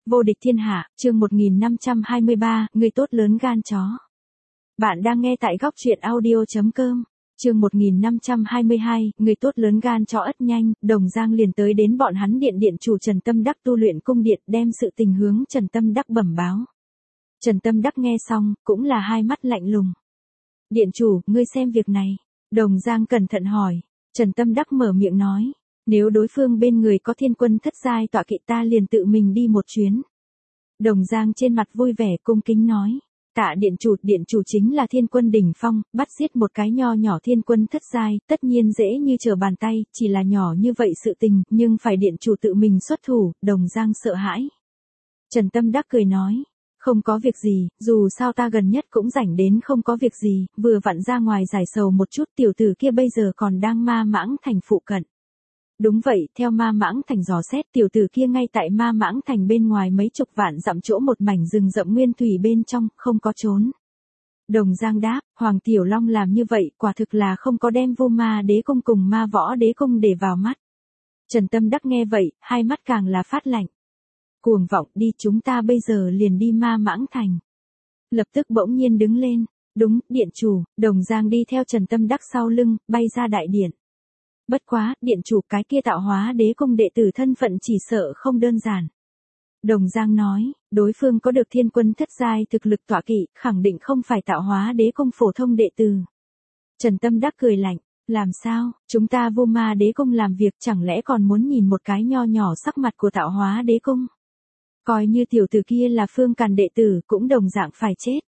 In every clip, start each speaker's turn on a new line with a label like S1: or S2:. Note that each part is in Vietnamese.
S1: Vô địch thiên hạ, chương 1523, người tốt lớn gan chó. Bạn đang nghe tại góc truyện audio.com. Chương 1522, người tốt lớn gan chó. Ất nhanh, Đồng Giang liền tới đến bọn hắn điện chủ Trần Tâm Đắc tu luyện cung điện, đem sự tình hướng Trần Tâm Đắc bẩm báo. Trần Tâm Đắc nghe xong, cũng là hai mắt lạnh lùng. Điện chủ, ngươi xem việc này. Đồng Giang cẩn thận hỏi. Trần Tâm Đắc mở miệng nói. Nếu đối phương bên người có thiên quân thất giai tọa kỵ ta liền tự mình đi một chuyến. Đồng Giang trên mặt vui vẻ cung kính nói. Tạ điện chủ chính là thiên quân đỉnh phong, bắt giết một cái nho nhỏ thiên quân thất giai, tất nhiên dễ như trở bàn tay, chỉ là nhỏ như vậy sự tình, nhưng phải điện chủ tự mình xuất thủ. Đồng Giang sợ hãi. Trần Tâm Đắc cười nói. Không có việc gì, dù sao ta gần nhất cũng rảnh đến không có việc gì, vừa vặn ra ngoài giải sầu một chút. Tiểu tử kia bây giờ còn đang Ma Mãng Thành phụ cận. Đúng vậy, theo Ma Mãng Thành dò xét, tiểu tử kia ngay tại Ma Mãng Thành bên ngoài mấy chục vạn dặm chỗ một mảnh rừng rậm nguyên thủy bên trong, không có trốn. Đồng Giang đáp, Hoàng Tiểu Long làm như vậy, quả thực là không có đem Vô Ma Đế Cung cùng Ma Võ Đế Cung để vào mắt. Trần Tâm Đắc nghe vậy, hai mắt càng là phát lạnh. Cuồng vọng, đi, chúng ta bây giờ liền đi Ma Mãng Thành. Lập tức bỗng nhiên đứng lên. Đúng, điện chủ. Đồng Giang đi theo Trần Tâm Đắc sau lưng, bay ra đại điện. Bất quá, điện chủ, cái kia Tạo Hóa Đế Cung đệ tử thân phận chỉ sợ không đơn giản. Đồng Giang nói, đối phương có được thiên quân thất giai thực lực tọa kỵ, khẳng định không phải Tạo Hóa Đế Cung phổ thông đệ tử. Trần Tâm Đắc cười lạnh, làm sao, chúng ta Vô Ma Đế Cung làm việc chẳng lẽ còn muốn nhìn một cái nho nhỏ sắc mặt của Tạo Hóa Đế Cung? Coi như tiểu tử kia là Phương Càn đệ tử cũng đồng dạng phải chết.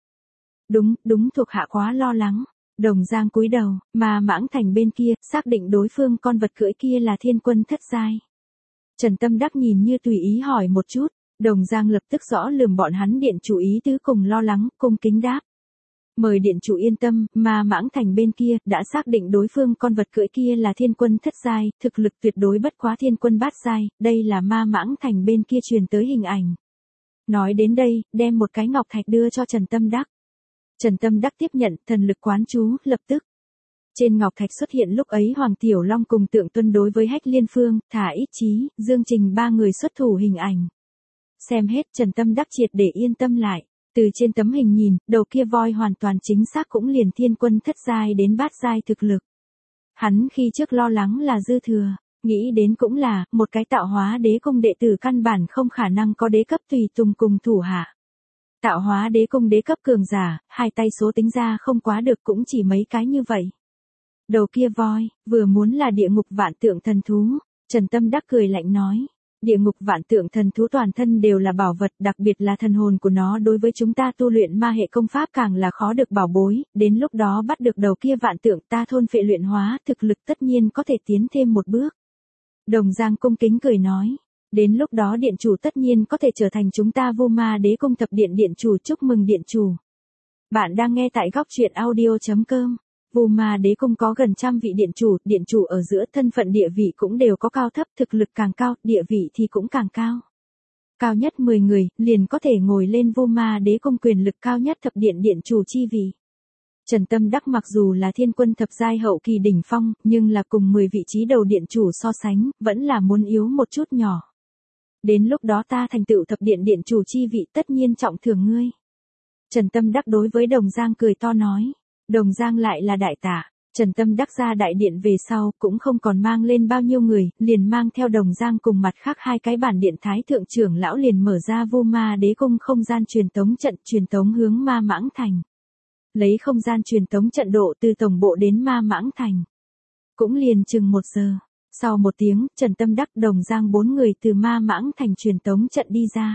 S1: Đúng, thuộc hạ quá lo lắng. Đồng Giang cúi đầu, Ma Mãng Thành bên kia, xác định đối phương con vật cưỡi kia là thiên quân thất giai. Trần Tâm Đắc nhìn như tùy ý hỏi một chút, Đồng Giang lập tức rõ lường bọn hắn điện chủ ý tứ cùng lo lắng, cung kính đáp. Mời điện chủ yên tâm, Ma Mãng Thành bên kia, đã xác định đối phương con vật cưỡi kia là thiên quân thất giai, thực lực tuyệt đối bất quá thiên quân bát giai, đây là Ma Mãng Thành bên kia truyền tới hình ảnh. Nói đến đây, đem một cái ngọc thạch đưa cho Trần Tâm Đắc. Trần Tâm Đắc tiếp nhận, thần lực quán chú, lập tức. Trên ngọc thạch xuất hiện lúc ấy Hoàng Tiểu Long cùng Tượng Tuân đối với Hách Liên Phương, Thả Ít Chí, Dương Trình ba người xuất thủ hình ảnh. Xem hết, Trần Tâm Đắc triệt để yên tâm lại. Từ trên tấm hình nhìn, đầu kia voi hoàn toàn chính xác cũng liền thiên quân thất giai đến bát giai thực lực. Hắn khi trước lo lắng là dư thừa, nghĩ đến cũng là, một cái Tạo Hóa Đế Cung đệ tử căn bản không khả năng có đế cấp tùy tùng cùng thủ hạ. Tạo Hóa Đế Cung đế cấp cường giả, hai tay số tính ra không quá được cũng chỉ mấy cái như vậy. Đầu kia voi, vừa muốn là địa ngục vạn tượng thần thú, Trần Tâm Đắc cười lạnh nói. Địa ngục vạn tượng thần thú toàn thân đều là bảo vật, đặc biệt là thần hồn của nó đối với chúng ta tu luyện ma hệ công pháp càng là khó được bảo bối, đến lúc đó bắt được đầu kia vạn tượng ta thôn phệ luyện hóa, thực lực tất nhiên có thể tiến thêm một bước. Đồng Giang cung kính cười nói. Đến lúc đó điện chủ tất nhiên có thể trở thành chúng ta Vô Ma Đế Cung thập điện điện chủ. Chúc mừng điện chủ. Bạn đang nghe tại góc truyện audio.com. Vô Ma Đế Cung có gần trăm vị điện chủ ở giữa thân phận địa vị cũng đều có cao thấp, thực lực càng cao, địa vị thì cũng càng cao. Cao nhất 10 người, liền có thể ngồi lên Vô Ma Đế Cung quyền lực cao nhất thập điện điện chủ chi vị. Trần Tâm Đắc mặc dù là thiên quân thập giai hậu kỳ đỉnh phong, nhưng là cùng 10 vị trí đầu điện chủ so sánh, vẫn là muốn yếu một chút nhỏ. Đến lúc đó ta thành tựu thập điện điện chủ chi vị tất nhiên trọng thưởng ngươi. Trần Tâm Đắc đối với Đồng Giang cười to nói. Đồng Giang lại là đại tạ. Trần Tâm Đắc ra đại điện về sau cũng không còn mang lên bao nhiêu người, liền mang theo Đồng Giang cùng mặt khác hai cái bản điện thái thượng trưởng lão liền mở ra Vô Ma Đế Cung không gian truyền tống trận, truyền tống hướng Ma Mãng Thành. Lấy không gian truyền tống trận độ từ tổng bộ đến Ma Mãng Thành. Cũng liền chừng 1 giờ. Sau 1 tiếng, Trần Tâm Đắc Đồng Giang 4 người từ Ma Mãng Thành truyền tống trận đi ra.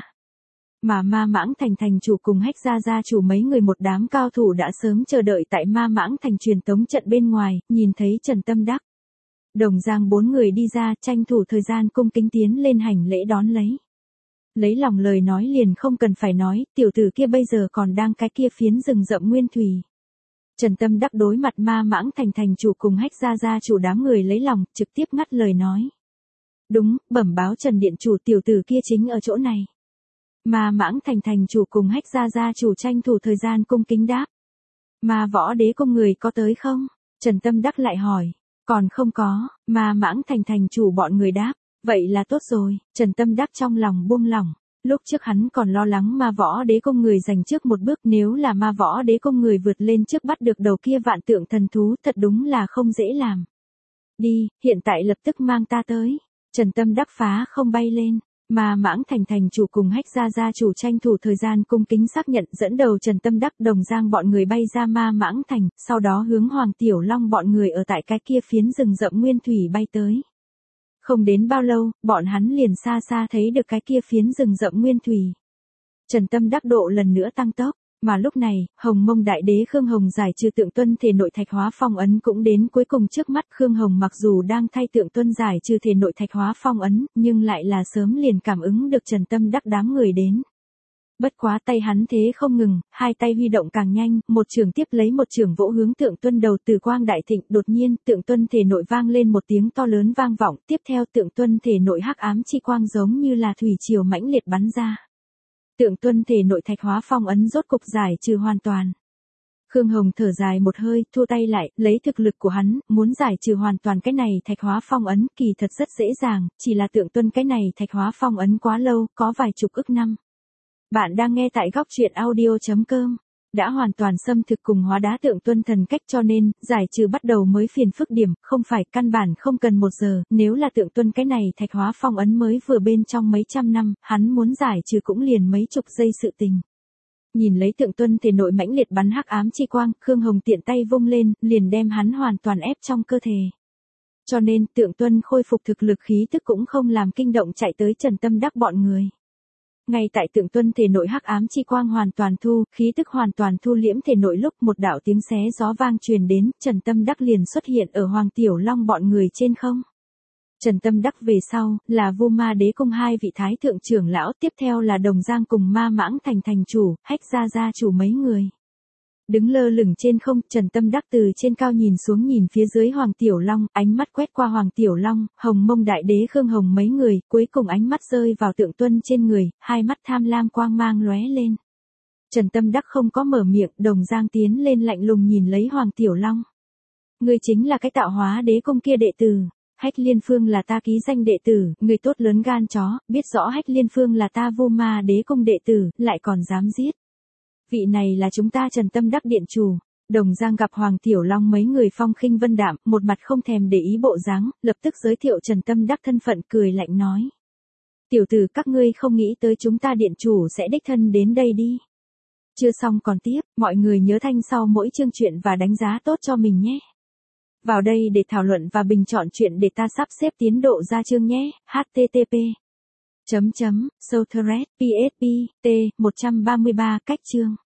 S1: Mà Ma Mãng Thành thành chủ cùng Hách gia chủ mấy người một đám cao thủ đã sớm chờ đợi tại Ma Mãng Thành truyền tống trận bên ngoài, nhìn thấy Trần Tâm Đắc. Đồng Giang 4 người đi ra, tranh thủ thời gian cung kính tiến lên hành lễ đón lấy. Lấy lòng lời nói liền không cần phải nói, tiểu tử kia bây giờ còn đang cái kia phiến rừng rậm nguyên thủy. Trần Tâm Đắc đối mặt Ma Mãng Thành thành chủ cùng Hách gia chủ đám người lấy lòng, trực tiếp ngắt lời nói. Đúng, bẩm báo Trần điện chủ, tiểu tử kia chính ở chỗ này. Ma Mãng Thành chủ cùng Hách gia chủ tranh thủ thời gian cung kính đáp. Ma Võ Đế Cung người có tới không? Trần Tâm Đắc lại hỏi. Còn không có, Ma Mãng Thành chủ bọn người đáp. Vậy là tốt rồi, Trần Tâm Đắc trong lòng buông lỏng. Lúc trước hắn còn lo lắng ma võ đế công người giành trước một bước, nếu là ma võ đế công người vượt lên trước bắt được đầu kia vạn tượng thần thú thật đúng là không dễ làm. Đi, hiện tại lập tức mang ta tới. Trần Tâm Đắc phá không bay lên. Ma Mãng thành chủ cùng Hách gia chủ tranh thủ thời gian cung kính xác nhận, dẫn đầu Trần Tâm Đắc Đồng Giang bọn người bay ra Ma Mãng thành, sau đó hướng Hoàng Tiểu Long bọn người ở tại cái kia phiến rừng rậm nguyên thủy bay tới. Không đến bao lâu, bọn hắn liền xa xa thấy được cái kia phiến rừng rậm nguyên thủy. Trần Tâm Đắc độ lần nữa tăng tốc, mà lúc này, Hồng Mông Đại Đế Khương Hồng giải trừ Tượng Tuân thể nội thạch hóa phong ấn cũng đến cuối cùng trước mắt. Khương Hồng mặc dù đang thay Tượng Tuân giải trừ thể nội thạch hóa phong ấn, nhưng lại là sớm liền cảm ứng được Trần Tâm Đắc đám người đến. Bất quá tay hắn thế không ngừng, hai tay huy động càng nhanh, một trường tiếp lấy một trường vỗ hướng Tượng Tuân đầu. Từ quang đại thịnh, đột nhiên, Tượng Tuân thể nội vang lên một tiếng to lớn vang vọng, tiếp theo Tượng Tuân thể nội hắc ám chi quang giống như là thủy triều mãnh liệt bắn ra. Tượng Tuân thể nội thạch hóa phong ấn rốt cục giải trừ hoàn toàn. Khương Hồng thở dài một hơi, thua tay lại, lấy thực lực của hắn, muốn giải trừ hoàn toàn cái này thạch hóa phong ấn, kỳ thật rất dễ dàng, chỉ là Tượng Tuân cái này thạch hóa phong ấn quá lâu, có vài chục ức năm. Bạn đang nghe tại góc truyện audio.com. Đã hoàn toàn xâm thực cùng hóa đá Tượng Tuân thần cách, cho nên, giải trừ bắt đầu mới phiền phức điểm, không phải căn bản không cần 1 giờ, nếu là Tượng Tuân cái này thạch hóa phong ấn mới vừa bên trong mấy trăm năm, hắn muốn giải trừ cũng liền mấy chục giây sự tình. Nhìn lấy Tượng Tuân thể nội mãnh liệt bắn hắc ám chi quang, Khương Hồng tiện tay vung lên, liền đem hắn hoàn toàn ép trong cơ thể. Cho nên, Tượng Tuân khôi phục thực lực khí tức cũng không làm kinh động chạy tới Trần Tâm Đắc bọn người. Ngay tại Tượng Tuân thể nội hắc ám chi quang hoàn toàn thu, khí tức hoàn toàn thu liễm thể nội lúc một đạo tiếng xé gió vang truyền đến, Trần Tâm Đắc liền xuất hiện ở Hoàng Tiểu Long bọn người trên không. Trần Tâm Đắc về sau, là Vu Ma Đế Cung hai vị thái thượng trưởng lão, tiếp theo là Đồng Giang cùng Ma Mãng thành chủ, Hách gia chủ mấy người. Đứng lơ lửng trên không, Trần Tâm Đắc từ trên cao nhìn xuống nhìn phía dưới Hoàng Tiểu Long, ánh mắt quét qua Hoàng Tiểu Long, Hồng Mông Đại Đế Khương Hồng mấy người, cuối cùng ánh mắt rơi vào Tượng Tuân trên người, hai mắt tham lam quang mang lóe lên. Trần Tâm Đắc không có mở miệng, Đồng Giang tiến lên lạnh lùng nhìn lấy Hoàng Tiểu Long. Người chính là cái Tạo Hóa Đế Cung kia đệ tử. Hách Liên Phương là ta ký danh đệ tử, người tốt lớn gan chó, biết rõ Hách Liên Phương là ta Vu Ma Đế Cung đệ tử, lại còn dám giết. Vị này là chúng ta Trần Tâm Đắc điện chủ. Đồng Giang gặp Hoàng Tiểu Long mấy người phong khinh vân đạm, một mặt không thèm để ý bộ dáng, lập tức giới thiệu Trần Tâm Đắc thân phận, cười lạnh nói. Tiểu tử các ngươi không nghĩ tới chúng ta điện chủ sẽ đích thân đến đây đi. Chưa xong còn tiếp, mọi người nhớ thanh sau mỗi chương truyện và đánh giá tốt cho mình nhé. Vào đây để thảo luận và bình chọn chuyện để ta sắp xếp tiến độ ra chương nhé. http://Sothread PSP T 133 cách chương